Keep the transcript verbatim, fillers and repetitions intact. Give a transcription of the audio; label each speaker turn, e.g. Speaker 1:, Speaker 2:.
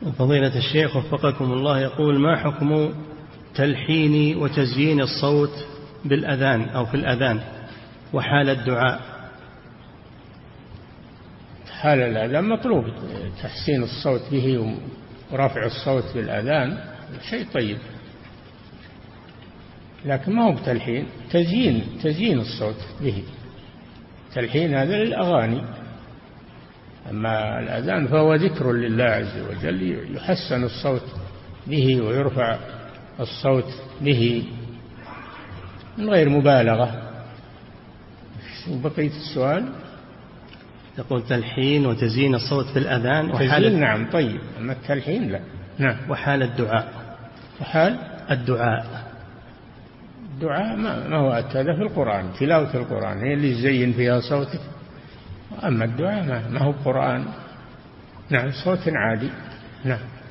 Speaker 1: فضيلة الشيخ وفقكم الله، يقول: ما حكم تلحين وتزيين الصوت بالأذان أو في الأذان وحال الدعاء؟
Speaker 2: حال الأذان مطلوب تحسين الصوت به ورفع الصوت بالأذان، شيء طيب، لكن ما هو بتلحين، تزيين تزيين الصوت به. تلحين هذا للأغاني، أما الأذان فهو ذكر لله عز وجل، يحسن الصوت به ويرفع الصوت به من غير مبالغة. وبقية السؤال؟
Speaker 1: يقول: تلحين وتزيين الصوت في الأذان
Speaker 2: وحال. نعم طيب، أما التلحين لا. نعم.
Speaker 1: وحال الدعاء.
Speaker 2: وحال
Speaker 1: الدعاء
Speaker 2: الدعاء ما, ما هو هذا في القرآن، تلاوة القرآن هي اللي يزين فيها صوتك، أما الدعاء ما, ما هو قرآن. نعم، صوت عادي. نعم.